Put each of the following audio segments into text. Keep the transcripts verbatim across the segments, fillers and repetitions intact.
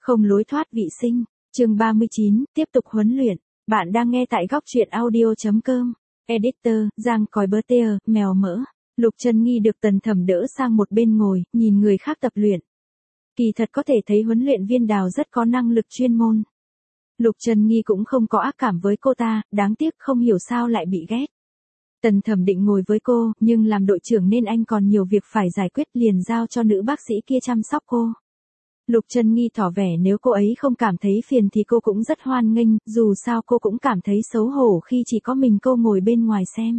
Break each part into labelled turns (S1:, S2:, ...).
S1: Không lối thoát vị sinh. Chương ba mươi chín, tiếp tục huấn luyện. Bạn đang nghe tại góc truyện audio chấm com. Editor, Giang Còi Bơ Tê, mèo mỡ. Lục Trân Nghi được Tần Thẩm đỡ sang một bên ngồi, nhìn người khác tập luyện. Kỳ thật có thể thấy huấn luyện viên Đào rất có năng lực chuyên môn. Lục Trân Nghi cũng không có ác cảm với cô ta, đáng tiếc không hiểu sao lại bị ghét. Tần Thẩm định ngồi với cô, nhưng làm đội trưởng nên anh còn nhiều việc phải giải quyết, liền giao cho nữ bác sĩ kia chăm sóc cô. Lục Trân Nghi tỏ vẻ nếu cô ấy không cảm thấy phiền thì cô cũng rất hoan nghênh, dù sao cô cũng cảm thấy xấu hổ khi chỉ có mình cô ngồi bên ngoài xem.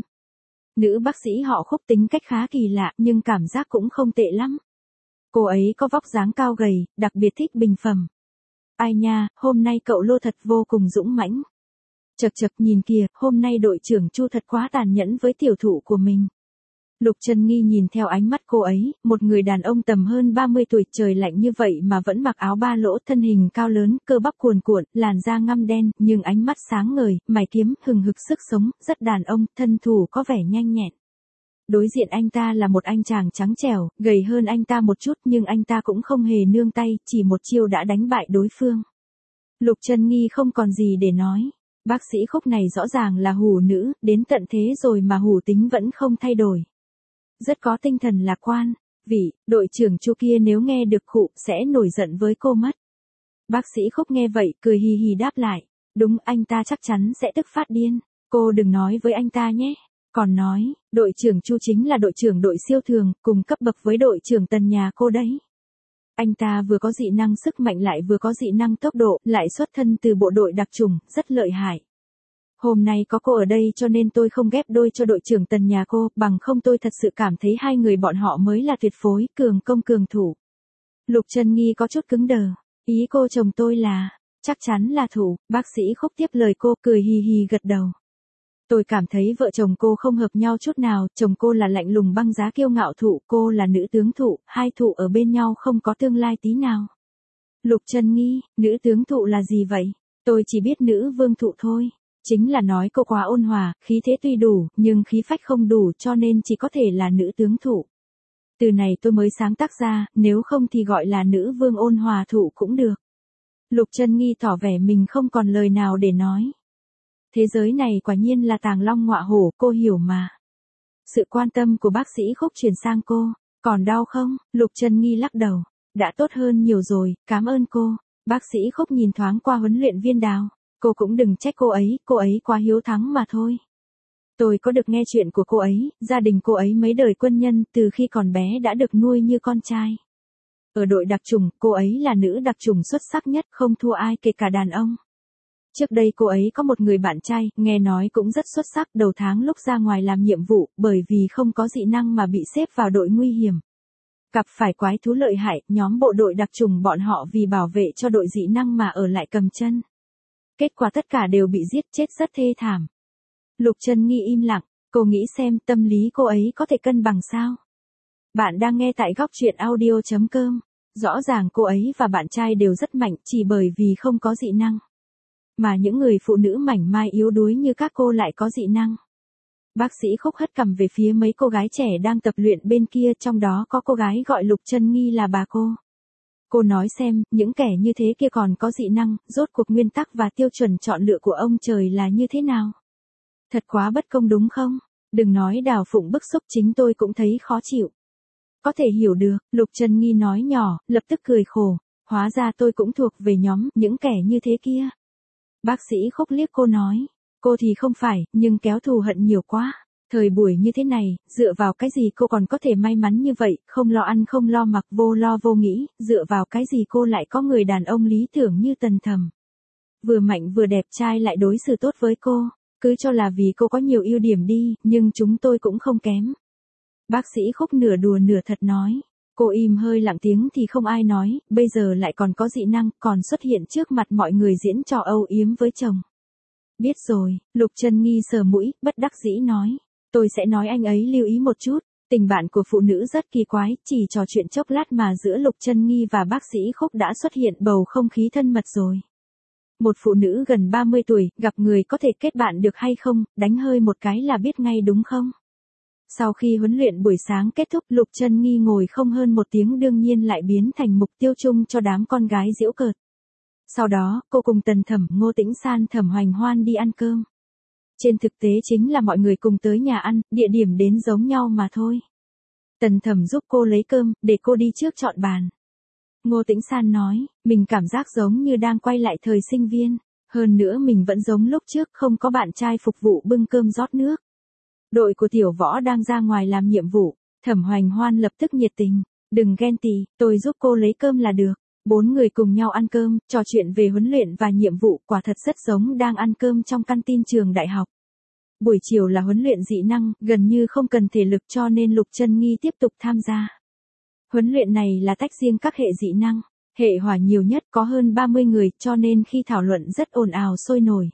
S1: Nữ bác sĩ họ Khúc tính cách khá kỳ lạ nhưng cảm giác cũng không tệ lắm. Cô ấy có vóc dáng cao gầy, đặc biệt thích bình phẩm. Ai nha, hôm nay cậu Lô thật vô cùng dũng mãnh. Chật chật nhìn kìa, hôm nay đội trưởng Chu thật quá tàn nhẫn với tiểu thụ của mình. Lục Trân Nghi nhìn theo ánh mắt cô ấy, một người đàn ông tầm hơn ba mươi tuổi, trời lạnh như vậy mà vẫn mặc áo ba lỗ, thân hình cao lớn, cơ bắp cuồn cuộn, làn da ngăm đen, nhưng ánh mắt sáng ngời, mày kiếm, hừng hực sức sống, rất đàn ông, thân thủ có vẻ nhanh nhẹn. Đối diện anh ta là một anh chàng trắng trẻo, gầy hơn anh ta một chút nhưng anh ta cũng không hề nương tay, chỉ một chiêu đã đánh bại đối phương. Lục Trân Nghi không còn gì để nói. Bác sĩ Khúc này rõ ràng là hủ nữ, đến tận thế rồi mà hủ tính vẫn không thay đổi. Rất có tinh thần lạc quan. Vị, đội trưởng Chu kia nếu nghe được khụ, sẽ nổi giận với cô mất. Bác sĩ Khúc nghe vậy, cười hì hì đáp lại. Đúng, anh ta chắc chắn sẽ tức phát điên. Cô đừng nói với anh ta nhé. Còn nói, đội trưởng Chu chính là đội trưởng đội siêu thường, cùng cấp bậc với đội trưởng Tần nhà cô đấy. Anh ta vừa có dị năng sức mạnh lại vừa có dị năng tốc độ, lại xuất thân từ bộ đội đặc chủng, rất lợi hại. Hôm nay có cô ở đây cho nên tôi không ghép đôi cho đội trưởng Tần nhà cô, bằng không tôi thật sự cảm thấy hai người bọn họ mới là tuyệt phối, cường công cường thủ. Lục Trân Nghi có chút cứng đờ. Ý cô chồng tôi là, chắc chắn là thủ, bác sĩ Khúc tiếp lời cô, cười hì hì gật đầu. Tôi cảm thấy vợ chồng cô không hợp nhau chút nào, chồng cô là lạnh lùng băng giá kiêu ngạo thụ, cô là nữ tướng thụ, hai thụ ở bên nhau không có tương lai tí nào. Lục Trân Nghi, nữ tướng thụ là gì vậy? Tôi chỉ biết nữ vương thụ thôi. Chính là nói cô quá ôn hòa, khí thế tuy đủ, nhưng khí phách không đủ cho nên chỉ có thể là nữ tướng thụ. Từ này tôi mới sáng tác ra, nếu không thì gọi là nữ vương ôn hòa thụ cũng được. Lục Trân Nghi tỏ vẻ mình không còn lời nào để nói. Thế giới này quả nhiên là tàng long ngọa hổ, cô hiểu mà. Sự quan tâm của bác sĩ Khúc chuyển sang cô. Còn đau không? Lục Trân Nghi lắc đầu. Đã tốt hơn nhiều rồi, cảm ơn cô. Bác sĩ Khúc nhìn thoáng qua huấn luyện viên Đào. Cô cũng đừng trách cô ấy, cô ấy quá hiếu thắng mà thôi. Tôi có được nghe chuyện của cô ấy, gia đình cô ấy mấy đời quân nhân, từ khi còn bé đã được nuôi như con trai. Ở đội đặc chủng, cô ấy là nữ đặc chủng xuất sắc nhất, không thua ai kể cả đàn ông. Trước đây cô ấy có một người bạn trai, nghe nói cũng rất xuất sắc, đầu tháng lúc ra ngoài làm nhiệm vụ, bởi vì không có dị năng mà bị xếp vào đội nguy hiểm. Gặp phải quái thú lợi hại, nhóm bộ đội đặc chủng bọn họ vì bảo vệ cho đội dị năng mà ở lại cầm chân. Kết quả tất cả đều bị giết chết rất thê thảm. Lục Trân Nghi im lặng, cô nghĩ xem tâm lý cô ấy có thể cân bằng sao? Bạn đang nghe tại góc truyện audio chấm com. Rõ ràng cô ấy và bạn trai đều rất mạnh chỉ bởi vì không có dị năng. Mà những người phụ nữ mảnh mai yếu đuối như các cô lại có dị năng. Bác sĩ Khúc hất cằm về phía mấy cô gái trẻ đang tập luyện bên kia, trong đó có cô gái gọi Lục Trân Nghi là bà cô. Cô nói xem, những kẻ như thế kia còn có dị năng, rốt cuộc nguyên tắc và tiêu chuẩn chọn lựa của ông trời là như thế nào? Thật quá bất công đúng không? Đừng nói Đào Phụng bức xúc, chính tôi cũng thấy khó chịu. Có thể hiểu được, Lục Trân Nghi nói nhỏ, lập tức cười khổ. Hóa ra tôi cũng thuộc về nhóm những kẻ như thế kia. Bác sĩ Khúc liếc cô nói. Cô thì không phải, nhưng kéo thù hận nhiều quá. Thời buổi như thế này, dựa vào cái gì cô còn có thể may mắn như vậy, không lo ăn không lo mặc, vô lo vô nghĩ, dựa vào cái gì cô lại có người đàn ông lý tưởng như Tần Thẩm. Vừa mạnh vừa đẹp trai lại đối xử tốt với cô, cứ cho là vì cô có nhiều ưu điểm đi, nhưng chúng tôi cũng không kém. Bác sĩ Khúc nửa đùa nửa thật nói. Cô im hơi lặng tiếng thì không ai nói, bây giờ lại còn có dị năng, còn xuất hiện trước mặt mọi người diễn trò âu yếm với chồng. Biết rồi, Lục Trân Nghi sờ mũi, bất đắc dĩ nói. Tôi sẽ nói anh ấy lưu ý một chút, tình bạn của phụ nữ rất kỳ quái, chỉ trò chuyện chốc lát mà giữa Lục Trân Nghi và bác sĩ Khúc đã xuất hiện bầu không khí thân mật rồi. Một phụ nữ gần ba mươi tuổi, gặp người có thể kết bạn được hay không, đánh hơi một cái là biết ngay đúng không? Sau khi huấn luyện buổi sáng kết thúc, Lục Trân Nghi ngồi không hơn một tiếng đương nhiên lại biến thành mục tiêu chung cho đám con gái giễu cợt. Sau đó, cô cùng Tần Thẩm, Ngô Tĩnh San, Thẩm Hoành Hoan đi ăn cơm. Trên thực tế chính là mọi người cùng tới nhà ăn, địa điểm đến giống nhau mà thôi. Tần Thẩm giúp cô lấy cơm, để cô đi trước chọn bàn. Ngô Tĩnh San nói, mình cảm giác giống như đang quay lại thời sinh viên. Hơn nữa mình vẫn giống lúc trước không có bạn trai phục vụ bưng cơm rót nước. Đội của Tiểu Võ đang ra ngoài làm nhiệm vụ. Thẩm Hoành Hoan lập tức nhiệt tình. Đừng ghen tị, tôi giúp cô lấy cơm là được. Bốn người cùng nhau ăn cơm, trò chuyện về huấn luyện và nhiệm vụ, quả thật rất giống đang ăn cơm trong căn tin trường đại học. Buổi chiều là huấn luyện dị năng, gần như không cần thể lực cho nên Lục Chân Nghi tiếp tục tham gia. Huấn luyện này là tách riêng các hệ dị năng. Hệ hỏa nhiều nhất có hơn ba mươi người cho nên khi thảo luận rất ồn ào sôi nổi.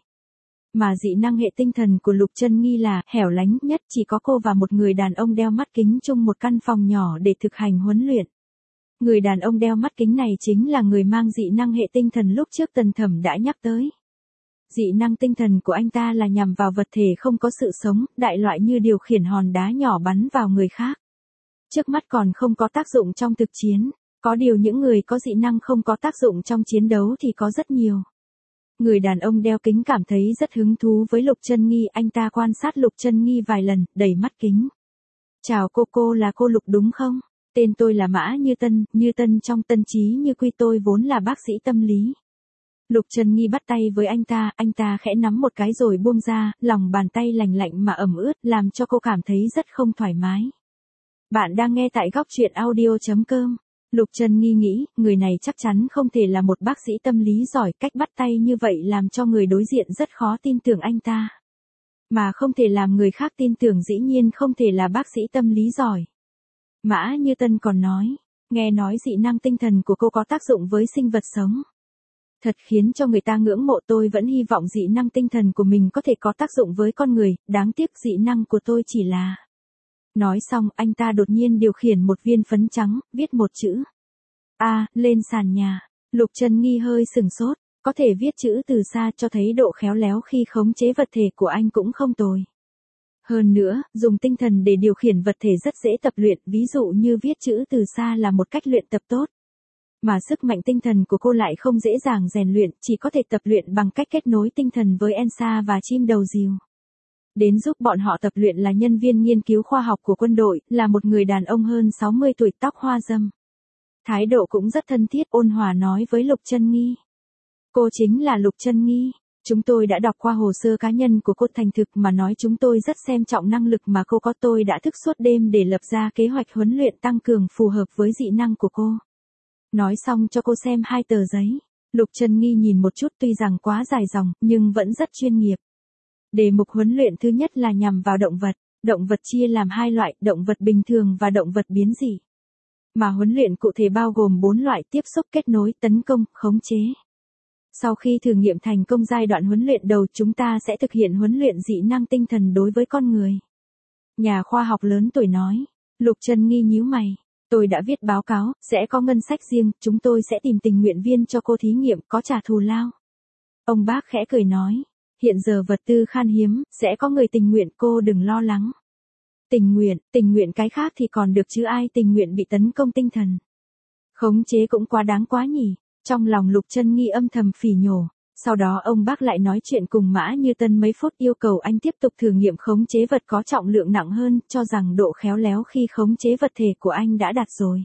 S1: Mà dị năng hệ tinh thần của Lục Chân Nghi là hẻo lánh nhất, chỉ có cô và một người đàn ông đeo mắt kính chung một căn phòng nhỏ để thực hành huấn luyện. Người đàn ông đeo mắt kính này chính là người mang dị năng hệ tinh thần lúc trước Tần Thẩm đã nhắc tới. Dị năng tinh thần của anh ta là nhằm vào vật thể không có sự sống, đại loại như điều khiển hòn đá nhỏ bắn vào người khác. Trước mắt còn không có tác dụng trong thực chiến. Có điều những người có dị năng không có tác dụng trong chiến đấu thì có rất nhiều. Người đàn ông đeo kính cảm thấy rất hứng thú với Lục Chân Nghi, anh ta quan sát Lục Chân Nghi vài lần, đẩy mắt kính. Chào cô, cô là cô Lục đúng không? Tên tôi là Mã Như Tân, Như Tân trong Tân Chí Như Quy, tôi vốn là bác sĩ tâm lý. Lục Chân Nghi bắt tay với anh ta, anh ta khẽ nắm một cái rồi buông ra, lòng bàn tay lành lạnh mà ẩm ướt, làm cho cô cảm thấy rất không thoải mái. Bạn đang nghe tại góc truyện audio chấm com. Lục Chân Nghi nghĩ, người này chắc chắn không thể là một bác sĩ tâm lý giỏi, cách bắt tay như vậy làm cho người đối diện rất khó tin tưởng anh ta. Mà không thể làm người khác tin tưởng dĩ nhiên không thể là bác sĩ tâm lý giỏi. Mã Như Tân còn nói, nghe nói dị năng tinh thần của cô có tác dụng với sinh vật sống. Thật khiến cho người ta ngưỡng mộ, tôi vẫn hy vọng dị năng tinh thần của mình có thể có tác dụng với con người, đáng tiếc dị năng của tôi chỉ là... Nói xong, anh ta đột nhiên điều khiển một viên phấn trắng, viết một chữ A, lên sàn nhà. Lục Chân Nghi hơi sừng sốt, có thể viết chữ từ xa cho thấy độ khéo léo khi khống chế vật thể của anh cũng không tồi. Hơn nữa, dùng tinh thần để điều khiển vật thể rất dễ tập luyện, ví dụ như viết chữ từ xa là một cách luyện tập tốt. Mà sức mạnh tinh thần của cô lại không dễ dàng rèn luyện, chỉ có thể tập luyện bằng cách kết nối tinh thần với Elsa và chim đầu rìu. Đến giúp bọn họ tập luyện là nhân viên nghiên cứu khoa học của quân đội, là một người đàn ông hơn sáu mươi tuổi, tóc hoa râm. Thái độ cũng rất thân thiết, ôn hòa nói với Lục Chân Nghi. Cô chính là Lục Chân Nghi. Chúng tôi đã đọc qua hồ sơ cá nhân của cô, thành thực mà nói chúng tôi rất xem trọng năng lực mà cô có, tôi đã thức suốt đêm để lập ra kế hoạch huấn luyện tăng cường phù hợp với dị năng của cô. Nói xong cho cô xem hai tờ giấy. Lục Chân Nghi nhìn một chút, tuy rằng quá dài dòng, nhưng vẫn rất chuyên nghiệp. Đề mục huấn luyện thứ nhất là nhằm vào động vật. Động vật chia làm hai loại, động vật bình thường và động vật biến dị. Mà huấn luyện cụ thể bao gồm bốn loại: tiếp xúc, kết nối, tấn công, khống chế. Sau khi thử nghiệm thành công giai đoạn huấn luyện đầu, chúng ta sẽ thực hiện huấn luyện dị năng tinh thần đối với con người. Nhà khoa học lớn tuổi nói. Lục Chân Nghi nhíu mày. Tôi đã viết báo cáo, sẽ có ngân sách riêng, chúng tôi sẽ tìm tình nguyện viên cho cô thí nghiệm, có trả thù lao. Ông bác khẽ cười nói. Hiện giờ vật tư khan hiếm, sẽ có người tình nguyện, cô đừng lo lắng. Tình nguyện, tình nguyện cái khác thì còn được chứ ai tình nguyện bị tấn công tinh thần. Khống chế cũng quá đáng quá nhỉ. Trong lòng Lục Chân Nghi âm thầm phỉ nhổ. Sau đó ông bác lại nói chuyện cùng Mã Như Tân mấy phút, yêu cầu anh tiếp tục thử nghiệm khống chế vật có trọng lượng nặng hơn, cho rằng độ khéo léo khi khống chế vật thể của anh đã đạt rồi.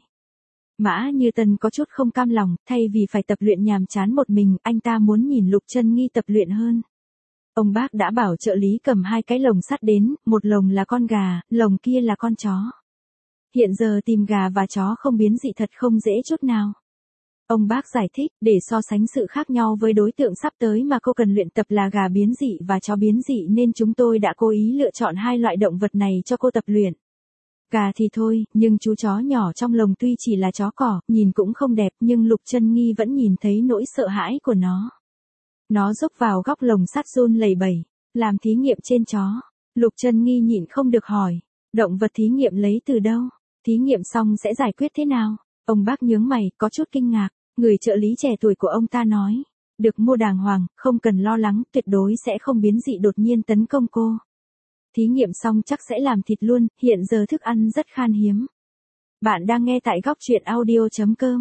S1: Mã Như Tân có chút không cam lòng, thay vì phải tập luyện nhàm chán một mình, anh ta muốn nhìn Lục Chân Nghi tập luyện hơn. Ông bác đã bảo trợ lý cầm hai cái lồng sắt đến, một lồng là con gà, lồng kia là con chó. Hiện giờ tìm gà và chó không biến dị thật không dễ chút nào. Ông bác giải thích, để so sánh sự khác nhau với đối tượng sắp tới mà cô cần luyện tập là gà biến dị và chó biến dị, nên chúng tôi đã cố ý lựa chọn hai loại động vật này cho cô tập luyện. Gà thì thôi, nhưng chú chó nhỏ trong lồng tuy chỉ là chó cỏ, nhìn cũng không đẹp, nhưng Lục Chân Nghi vẫn nhìn thấy nỗi sợ hãi của nó. Nó rúc vào góc lồng sắt run lẩy bẩy, làm thí nghiệm trên chó. Lục Chân Nghi nhịn không được hỏi, động vật thí nghiệm lấy từ đâu? Thí nghiệm xong sẽ giải quyết thế nào? Ông bác nhướng mày, có chút kinh ngạc. Người trợ lý trẻ tuổi của ông ta nói, được mua đàng hoàng, không cần lo lắng, tuyệt đối sẽ không biến dị đột nhiên tấn công cô. Thí nghiệm xong chắc sẽ làm thịt luôn, hiện giờ thức ăn rất khan hiếm. Bạn đang nghe tại góc truyện audio chấm com.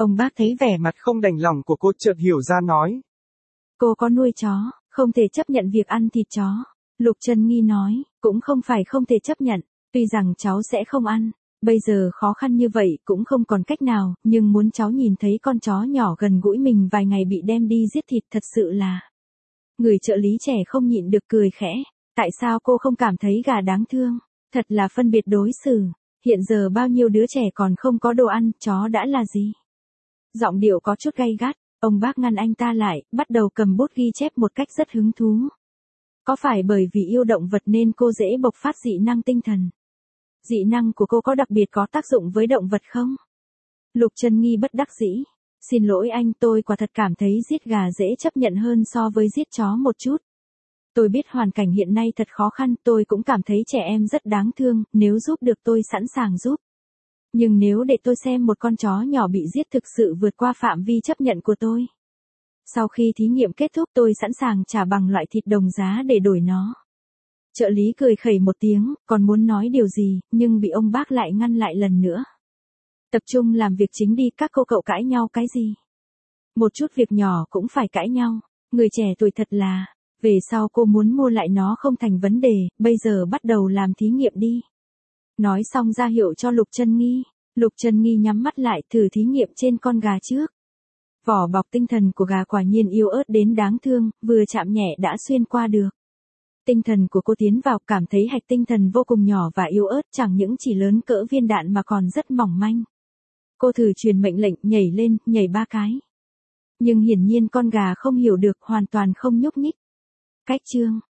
S1: Ông bác thấy vẻ mặt không đành lòng của cô chợt hiểu ra nói. Cô có nuôi chó, không thể chấp nhận việc ăn thịt chó. Lục Trân Nghi nói, cũng không phải không thể chấp nhận, tuy rằng cháu sẽ không ăn. Bây giờ khó khăn như vậy cũng không còn cách nào, nhưng muốn cháu nhìn thấy con chó nhỏ gần gũi mình vài ngày bị đem đi giết thịt thật sự là... Người trợ lý trẻ không nhịn được cười khẽ, tại sao cô không cảm thấy gà đáng thương, thật là phân biệt đối xử, hiện giờ bao nhiêu đứa trẻ còn không có đồ ăn, chó đã là gì? Giọng điệu có chút gay gắt, ông bác ngăn anh ta lại, bắt đầu cầm bút ghi chép một cách rất hứng thú. Có phải bởi vì yêu động vật nên cô dễ bộc phát dị năng tinh thần? Dị năng của cô có đặc biệt có tác dụng với động vật không? Lục Trân Nghi bất đắc dĩ. Xin lỗi anh, tôi quả thật cảm thấy giết gà dễ chấp nhận hơn so với giết chó một chút. Tôi biết hoàn cảnh hiện nay thật khó khăn, tôi cũng cảm thấy trẻ em rất đáng thương, nếu giúp được tôi sẵn sàng giúp. Nhưng nếu để tôi xem một con chó nhỏ bị giết thực sự vượt qua phạm vi chấp nhận của tôi. Sau khi thí nghiệm kết thúc tôi sẵn sàng trả bằng loại thịt đồng giá để đổi nó. Trợ lý cười khẩy một tiếng, còn muốn nói điều gì, nhưng bị ông bác lại ngăn lại lần nữa. Tập trung làm việc chính đi, các cô cậu cãi nhau cái gì? Một chút việc nhỏ cũng phải cãi nhau, người trẻ tuổi thật là, về sau cô muốn mua lại nó không thành vấn đề, bây giờ bắt đầu làm thí nghiệm đi. Nói xong ra hiệu cho Lục Trân Nghi, Lục Trân Nghi nhắm mắt lại thử thí nghiệm trên con gà trước. Vỏ bọc tinh thần của gà quả nhiên yếu ớt đến đáng thương, vừa chạm nhẹ đã xuyên qua được. Tinh thần của cô tiến vào, cảm thấy hạch tinh thần vô cùng nhỏ và yếu ớt, chẳng những chỉ lớn cỡ viên đạn mà còn rất mỏng manh. Cô thử truyền mệnh lệnh, nhảy lên, nhảy ba cái. Nhưng hiển nhiên con gà không hiểu được, hoàn toàn không nhúc nhích. Cách chương